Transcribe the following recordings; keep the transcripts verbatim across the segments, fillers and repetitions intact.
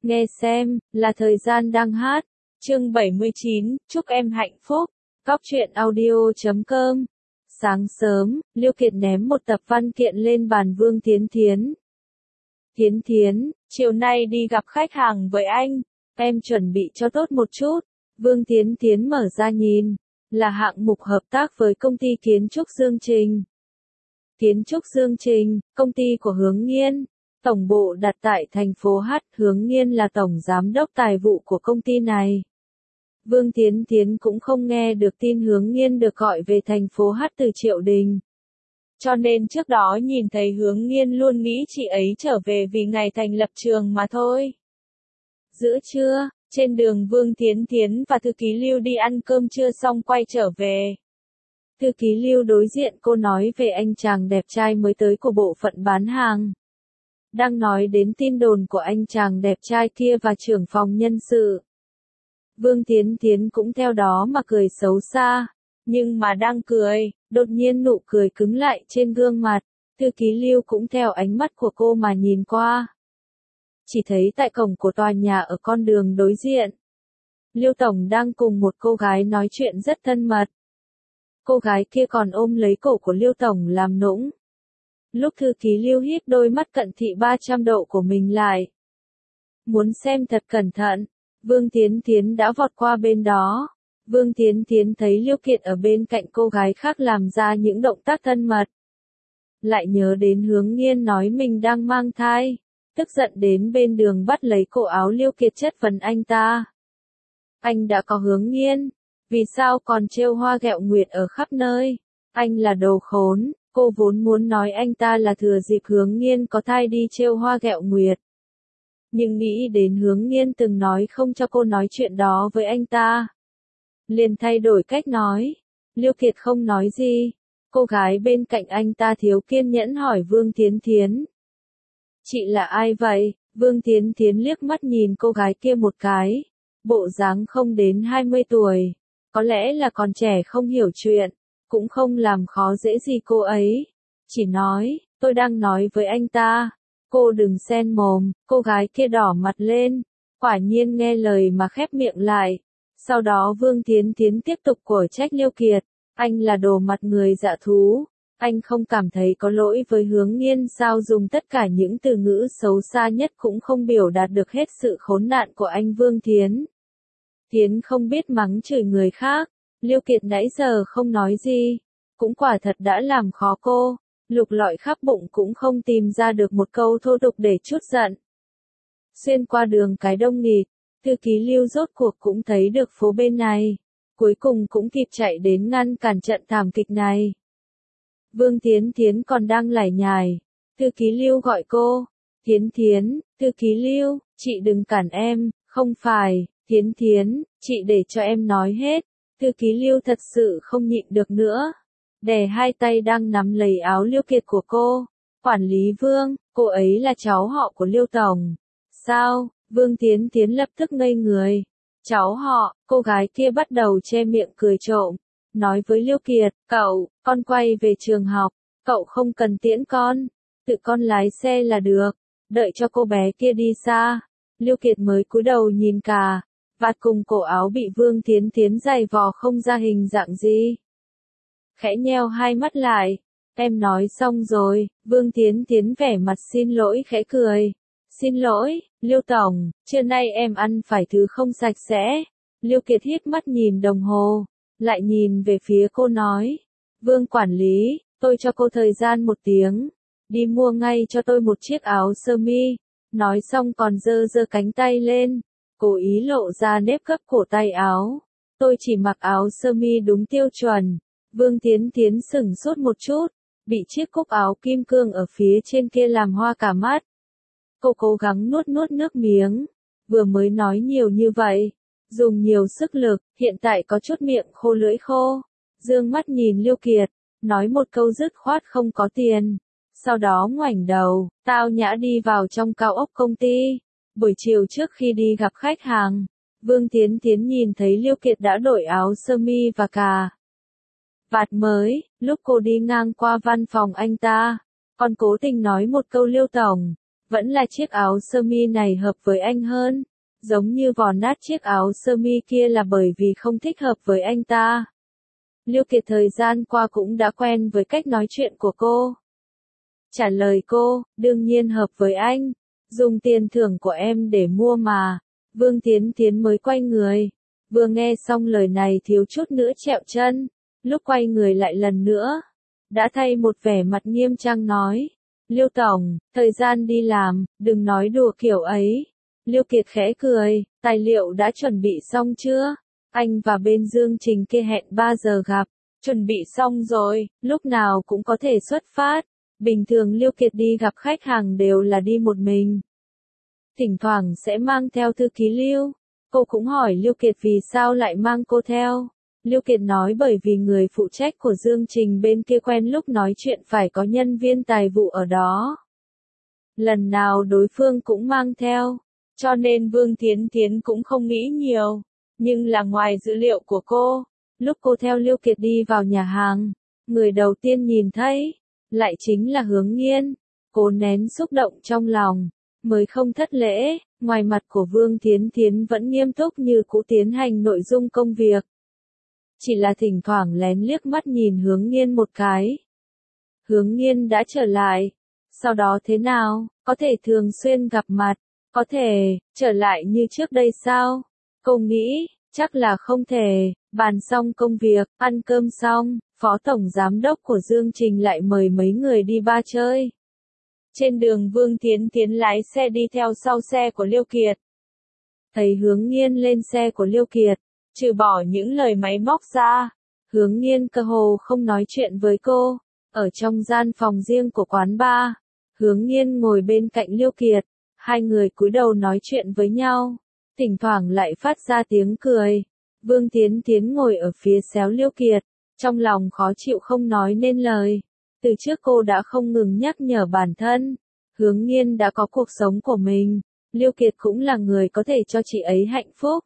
Nghe xem, là thời gian đang hát. Chương bảy mươi chín, chúc em hạnh phúc. Cóc truyện audio chấm com. Sáng sớm, Liêu Kiệt ném một tập văn kiện lên bàn Vương Thiến Thiến. Thiến Thiến, chiều nay đi gặp khách hàng với anh, em chuẩn bị cho tốt một chút. Vương Thiến Thiến mở ra nhìn, là hạng mục hợp tác với công ty kiến trúc Dương Trình. Kiến trúc Dương Trình, công ty của Hướng Nghiên, tổng bộ đặt tại thành phố H, Hướng Nghiên là tổng giám đốc tài vụ của công ty này. Vương Thiến Thiến cũng không nghe được tin Hướng Nghiên được gọi về thành phố H từ Triệu Đình. Cho nên trước đó nhìn thấy Hướng Nghiên luôn nghĩ chị ấy trở về vì ngày thành lập trường mà thôi. Giữa trưa, trên đường Vương Thiến Thiến và thư ký Lưu đi ăn cơm trưa xong quay trở về. Thư ký Lưu đối diện cô nói về anh chàng đẹp trai mới tới của bộ phận bán hàng. Đang nói đến tin đồn của anh chàng đẹp trai kia và trưởng phòng nhân sự. Vương Thiến Thiến cũng theo đó mà cười xấu xa. Nhưng mà đang cười, đột nhiên nụ cười cứng lại trên gương mặt. Thư ký Lưu cũng theo ánh mắt của cô mà nhìn qua. Chỉ thấy tại cổng của tòa nhà ở con đường đối diện, Lưu Tổng đang cùng một cô gái nói chuyện rất thân mật. Cô gái kia còn ôm lấy cổ của Lưu Tổng làm nũng. Lúc thư ký Lưu híp đôi mắt cận thị ba trăm độ của mình lại. Muốn xem thật cẩn thận, Vương Thiến Thiến đã vọt qua bên đó. Vương Thiến Thiến thấy Liêu Kiệt ở bên cạnh cô gái khác làm ra những động tác thân mật. Lại nhớ đến Hướng Nghiên nói mình đang mang thai. Tức giận đến bên đường bắt lấy cổ áo Liêu Kiệt chất vấn anh ta. Anh đã có Hướng Nghiên, vì sao còn trêu hoa ghẹo nguyệt ở khắp nơi? Anh là đồ khốn, cô vốn muốn nói anh ta là thừa dịp Hướng Nghiên có thai đi trêu hoa ghẹo nguyệt. Nhưng nghĩ đến Hướng Nghiên từng nói không cho cô nói chuyện đó với anh ta. Liền thay đổi cách nói. Liêu Kiệt không nói gì. Cô gái bên cạnh anh ta thiếu kiên nhẫn hỏi Vương Thiến Thiến. Chị là ai vậy? Vương Thiến Thiến liếc mắt nhìn cô gái kia một cái. Bộ dáng không đến hai mươi tuổi. Có lẽ là còn trẻ không hiểu chuyện. Cũng không làm khó dễ gì cô ấy. Chỉ nói, tôi đang nói với anh ta. Cô đừng xen mồm. Cô gái kia đỏ mặt lên. Quả nhiên nghe lời mà khép miệng lại. Sau đó Vương Thiến Thiến tiếp tục cổ trách Liêu Kiệt. Anh là đồ mặt người dạ thú. Anh không cảm thấy có lỗi với Hướng Nghiên sao dùng tất cả những từ ngữ xấu xa nhất cũng không biểu đạt được hết sự khốn nạn của anh Vương Thiến. Thiến không biết mắng chửi người khác. Liêu Kiệt nãy giờ không nói gì. Cũng quả thật đã làm khó cô. Lục lọi khắp bụng cũng không tìm ra được một câu thô tục để trút giận. Xuyên qua đường cái đông nghịt. Thư ký Lưu rốt cuộc cũng thấy được phố bên này. Cuối cùng cũng kịp chạy đến ngăn cản trận thảm kịch này. Vương Thiến Thiến còn đang lải nhải. Thư ký Lưu gọi cô. Thiến Thiến, thư ký Lưu, chị đừng cản em, không phải, Thiến Thiến, chị để cho em nói hết. Thư ký Lưu thật sự không nhịn được nữa. Đè hai tay đang nắm lấy áo Liêu Kiệt của cô. Quản lý Vương, cô ấy là cháu họ của Liêu Tổng. Sao? Vương Thiến Thiến lập tức ngây người. Cháu họ, cô gái kia bắt đầu che miệng cười trộm. Nói với Liêu Kiệt, cậu, con quay về trường học, cậu không cần tiễn con, tự con lái xe là được, đợi cho cô bé kia đi xa. Liêu Kiệt mới cúi đầu nhìn cả, vạt cùng cổ áo bị Vương Thiến Thiến giày vò không ra hình dạng gì. Khẽ nheo hai mắt lại, em nói xong rồi, Vương Thiến Thiến vẻ mặt xin lỗi khẽ cười. Xin lỗi, Liêu Tổng, trưa nay em ăn phải thứ không sạch sẽ. Liêu Kiệt hít mắt nhìn đồng hồ, lại nhìn về phía cô nói. Vương quản lý, tôi cho cô thời gian một tiếng. Đi mua ngay cho tôi một chiếc áo sơ mi. Nói xong còn giơ giơ cánh tay lên. Cố ý lộ ra nếp gấp cổ tay áo. Tôi chỉ mặc áo sơ mi đúng tiêu chuẩn. Vương Thiến Thiến sửng sốt một chút. Bị chiếc cúc áo kim cương ở phía trên kia làm hoa cả mắt. Cô cố gắng nuốt nuốt nước miếng. Vừa mới nói nhiều như vậy. Dùng nhiều sức lực, hiện tại có chút miệng khô lưỡi khô. Dương mắt nhìn Liêu Kiệt. Nói một câu dứt khoát không có tiền. Sau đó ngoảnh đầu, tao nhã đi vào trong cao ốc công ty. Buổi chiều trước khi đi gặp khách hàng. Vương Thiến Thiến nhìn thấy Liêu Kiệt đã đổi áo sơ mi và cà vạt mới. Lúc cô đi ngang qua văn phòng anh ta. Còn cố tình nói một câu Liêu Tổng. Vẫn là chiếc áo sơ mi này hợp với anh hơn. Giống như vò nát chiếc áo sơ mi kia là bởi vì không thích hợp với anh ta. Liêu Kiệt thời gian qua cũng đã quen với cách nói chuyện của cô. Trả lời cô, đương nhiên hợp với anh. Dùng tiền thưởng của em để mua mà. Vương Tiến Tiến mới quay người. Vừa nghe xong lời này thiếu chút nữa trẹo chân. Lúc quay người lại lần nữa. Đã thay một vẻ mặt nghiêm trang nói. Liêu Tổng, thời gian đi làm, đừng nói đùa kiểu ấy. Liêu Kiệt khẽ cười, tài liệu đã chuẩn bị xong chưa? Anh và bên Dương Trình kia hẹn ba giờ gặp. Chuẩn bị xong rồi, lúc nào cũng có thể xuất phát. Bình thường Liêu Kiệt đi gặp khách hàng đều là đi một mình. Thỉnh thoảng sẽ mang theo thư ký Liêu. Cô cũng hỏi Liêu Kiệt vì sao lại mang cô theo. Liêu Kiệt nói bởi vì người phụ trách của Dương Trình bên kia quen lúc nói chuyện phải có nhân viên tài vụ ở đó. Lần nào đối phương cũng mang theo, cho nên Vương Thiến Thiến cũng không nghĩ nhiều. Nhưng là ngoài dữ liệu của cô, lúc cô theo Liêu Kiệt đi vào nhà hàng, người đầu tiên nhìn thấy, lại chính là Hướng Nghiên. Cô nén xúc động trong lòng, mới không thất lễ, ngoài mặt của Vương Thiến Thiến vẫn nghiêm túc như cũ tiến hành nội dung công việc. Chỉ là thỉnh thoảng lén liếc mắt nhìn Hướng Nghiên một cái. Hướng Nghiên đã trở lại. Sau đó thế nào, có thể thường xuyên gặp mặt, có thể, trở lại như trước đây sao? Cô nghĩ, chắc là không thể. Bàn xong công việc, ăn cơm xong, Phó Tổng Giám đốc của Dương Trình lại mời mấy người đi ba chơi. Trên đường Vương Thiến Thiến lái xe đi theo sau xe của Liêu Kiệt. Thấy Hướng Nghiên lên xe của Liêu Kiệt, trừ bỏ những lời máy móc ra, Hướng Nghiên cơ hồ không nói chuyện với cô. Ở trong gian phòng riêng của quán bar, Hướng Nghiên ngồi bên cạnh Liêu Kiệt, hai người cúi đầu nói chuyện với nhau, thỉnh thoảng lại phát ra tiếng cười. Vương Thiến Thiến ngồi ở phía xéo Liêu Kiệt, trong lòng khó chịu không nói nên lời. Từ trước cô đã không ngừng nhắc nhở bản thân, Hướng Nghiên đã có cuộc sống của mình, Liêu Kiệt cũng là người có thể cho chị ấy hạnh phúc.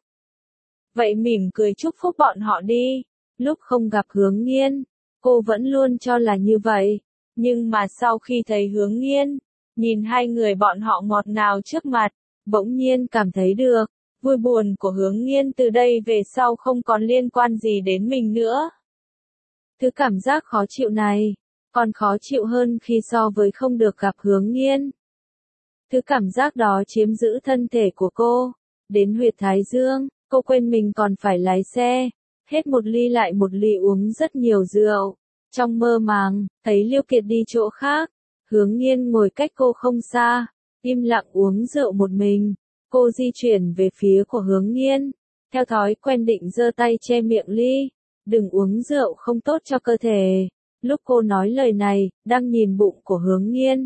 Vậy mỉm cười chúc phúc bọn họ đi. Lúc không gặp Hướng Nghiên, cô vẫn luôn cho là như vậy. Nhưng mà sau khi thấy Hướng Nghiên, nhìn hai người bọn họ ngọt ngào trước mặt, bỗng nhiên cảm thấy được, vui buồn của Hướng Nghiên từ đây về sau không còn liên quan gì đến mình nữa. Thứ cảm giác khó chịu này, còn khó chịu hơn khi so với không được gặp Hướng Nghiên. Thứ cảm giác đó chiếm giữ thân thể của cô, đến huyệt thái dương, cô quên mình còn phải lái xe, hết một ly lại một ly uống rất nhiều rượu. Trong mơ màng, thấy Liêu Kiệt đi chỗ khác, Hướng Nghiên ngồi cách cô không xa, im lặng uống rượu một mình. Cô di chuyển về phía của Hướng Nghiên, theo thói quen định giơ tay che miệng ly, đừng uống rượu không tốt cho cơ thể. Lúc cô nói lời này, đang nhìn bụng của Hướng Nghiên.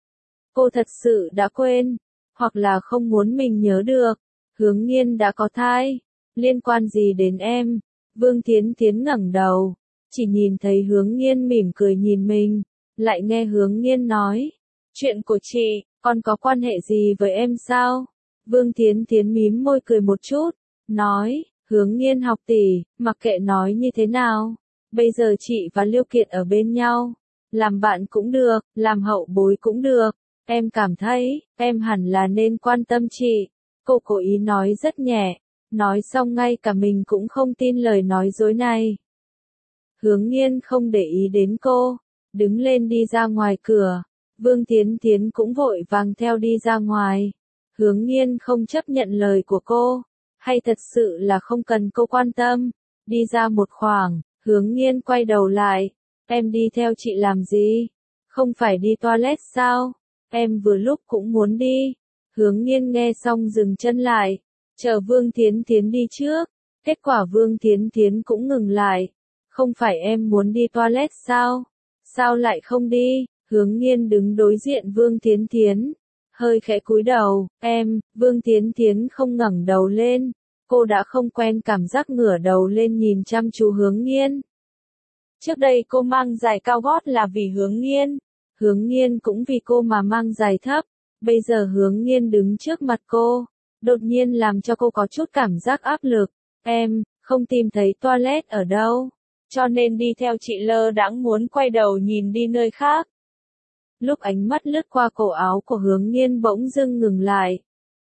Cô thật sự đã quên, hoặc là không muốn mình nhớ được, Hướng Nghiên đã có thai, liên quan gì đến em? Vương Thiến Thiến ngẩng đầu, chỉ nhìn thấy Hướng Nghiên mỉm cười nhìn mình, lại nghe Hướng Nghiên nói, chuyện của chị, còn có quan hệ gì với em sao? Vương Thiến Thiến mím môi cười một chút, nói, Hướng Nghiên học tỷ, mặc kệ nói như thế nào, bây giờ chị và Liêu Kiệt ở bên nhau, làm bạn cũng được, làm hậu bối cũng được, em cảm thấy, em hẳn là nên quan tâm chị. Cô cố ý nói rất nhẹ, nói xong ngay cả mình cũng không tin lời nói dối này. Hướng Nghiên không để ý đến cô, đứng lên đi ra ngoài cửa, Vương Thiến Thiến cũng vội vàng theo đi ra ngoài. Hướng Nghiên không chấp nhận lời của cô, hay thật sự là không cần cô quan tâm. Đi ra một khoảng, Hướng Nghiên quay đầu lại, em đi theo chị làm gì? Không phải đi toilet sao? Em vừa lúc cũng muốn đi. Hướng Nghiên nghe xong dừng chân lại, chờ Vương Thiến Thiến đi trước, kết quả Vương Thiến Thiến cũng ngừng lại. Không phải em muốn đi toilet sao? Sao lại không đi? Hướng Nghiên đứng đối diện Vương Thiến Thiến, hơi khẽ cúi đầu, em, Vương Thiến Thiến không ngẩng đầu lên, cô đã không quen cảm giác ngửa đầu lên nhìn chăm chú Hướng Nghiên. Trước đây cô mang giày cao gót là vì Hướng Nghiên, Hướng Nghiên cũng vì cô mà mang giày thấp, bây giờ Hướng Nghiên đứng trước mặt cô, đột nhiên làm cho cô có chút cảm giác áp lực, em, không tìm thấy toilet ở đâu, cho nên đi theo chị lơ đãng muốn quay đầu nhìn đi nơi khác. Lúc ánh mắt lướt qua cổ áo của Hướng Nghiên bỗng dưng ngừng lại.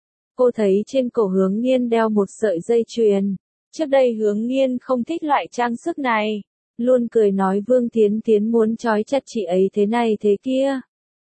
Cô thấy trên cổ Hướng Nghiên đeo một sợi dây chuyền. Trước đây Hướng Nghiên không thích loại trang sức này. Luôn cười nói Vương Thiến Thiến muốn trói chặt chị ấy thế này thế kia.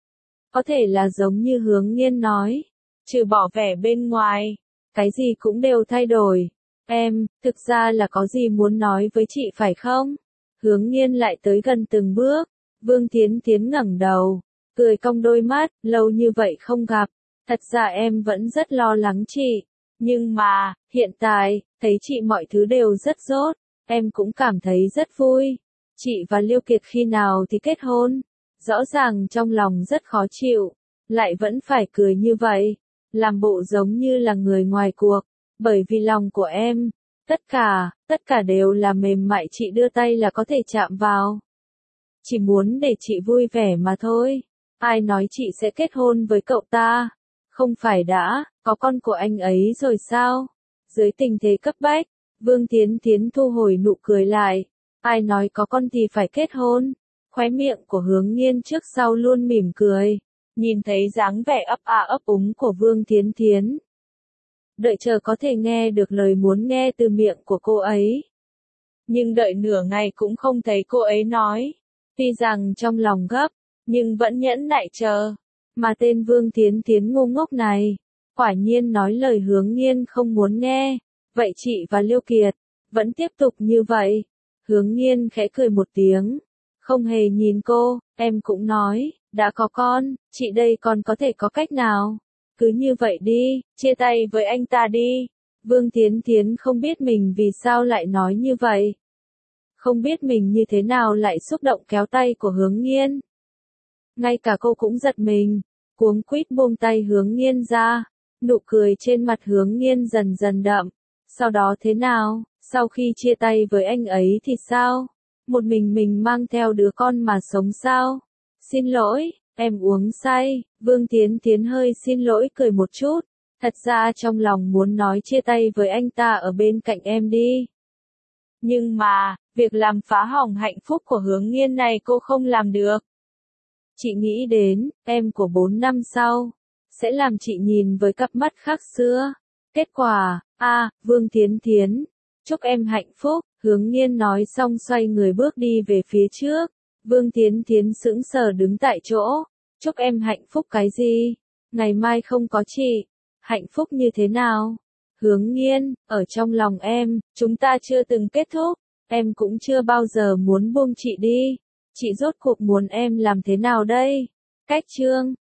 Có thể là giống như Hướng Nghiên nói. Trừ bỏ vẻ bên ngoài, cái gì cũng đều thay đổi. Em, thực ra là có gì muốn nói với chị phải không? Hướng Nghiên lại tới gần từng bước. Vương Thiến Thiến ngẩng đầu, cười cong đôi mắt, lâu như vậy không gặp. Thật ra em vẫn rất lo lắng chị. Nhưng mà, hiện tại, thấy chị mọi thứ đều rất tốt, em cũng cảm thấy rất vui. Chị và Liêu Kiệt khi nào thì kết hôn? Rõ ràng trong lòng rất khó chịu, lại vẫn phải cười như vậy, làm bộ giống như là người ngoài cuộc, bởi vì lòng của em, tất cả, tất cả đều là mềm mại chị đưa tay là có thể chạm vào. Chỉ muốn để chị vui vẻ mà thôi. Ai nói chị sẽ kết hôn với cậu ta? Không phải đã, có con của anh ấy rồi sao? Dưới tình thế cấp bách, Vương Thiến Thiến thu hồi nụ cười lại. Ai nói có con thì phải kết hôn? Khóe miệng của Hướng Nghiên trước sau luôn mỉm cười. Nhìn thấy dáng vẻ ấp a ấp úng của Vương Thiến Thiến. Đợi chờ có thể nghe được lời muốn nghe từ miệng của cô ấy. Nhưng đợi nửa ngày cũng không thấy cô ấy nói. Tuy rằng trong lòng gấp, nhưng vẫn nhẫn nại chờ. Mà tên Vương Thiến Thiến ngu ngốc này, quả nhiên nói lời Hướng Nghiên không muốn nghe. Vậy chị và Liêu Kiệt, vẫn tiếp tục như vậy. Hướng Nghiên khẽ cười một tiếng. Không hề nhìn cô, em cũng nói, đã có con, chị đây còn có thể có cách nào? Cứ như vậy đi, chia tay với anh ta đi. Vương Thiến Thiến không biết mình vì sao lại nói như vậy. Không biết mình như thế nào lại xúc động kéo tay của Hướng Nghiên. Ngay cả cô cũng giật mình, cuống quýt buông tay Hướng Nghiên ra. Nụ cười trên mặt Hướng Nghiên dần dần đậm. Sau đó thế nào, sau khi chia tay với anh ấy thì sao? Một mình mình mang theo đứa con mà sống sao? Xin lỗi, em uống say. Vương Thiến Thiến hơi xin lỗi cười một chút. Thật ra trong lòng muốn nói chia tay với anh ta ở bên cạnh em đi. Nhưng mà, việc làm phá hỏng hạnh phúc của Hướng Nghiên này cô không làm được. Chị nghĩ đến, em của bốn năm sau, sẽ làm chị nhìn với cặp mắt khác xưa. Kết quả, a Vương Thiến Thiến, chúc em hạnh phúc. Hướng Nghiên nói xong xoay người bước đi về phía trước. Vương Thiến Thiến sững sờ đứng tại chỗ. Chúc em hạnh phúc cái gì? Ngày mai không có chị. Hạnh phúc như thế nào? Hướng Nghiên, ở trong lòng em, chúng ta chưa từng kết thúc. Em cũng chưa bao giờ muốn buông chị đi. Chị rốt cuộc muốn em làm thế nào đây? Cách chương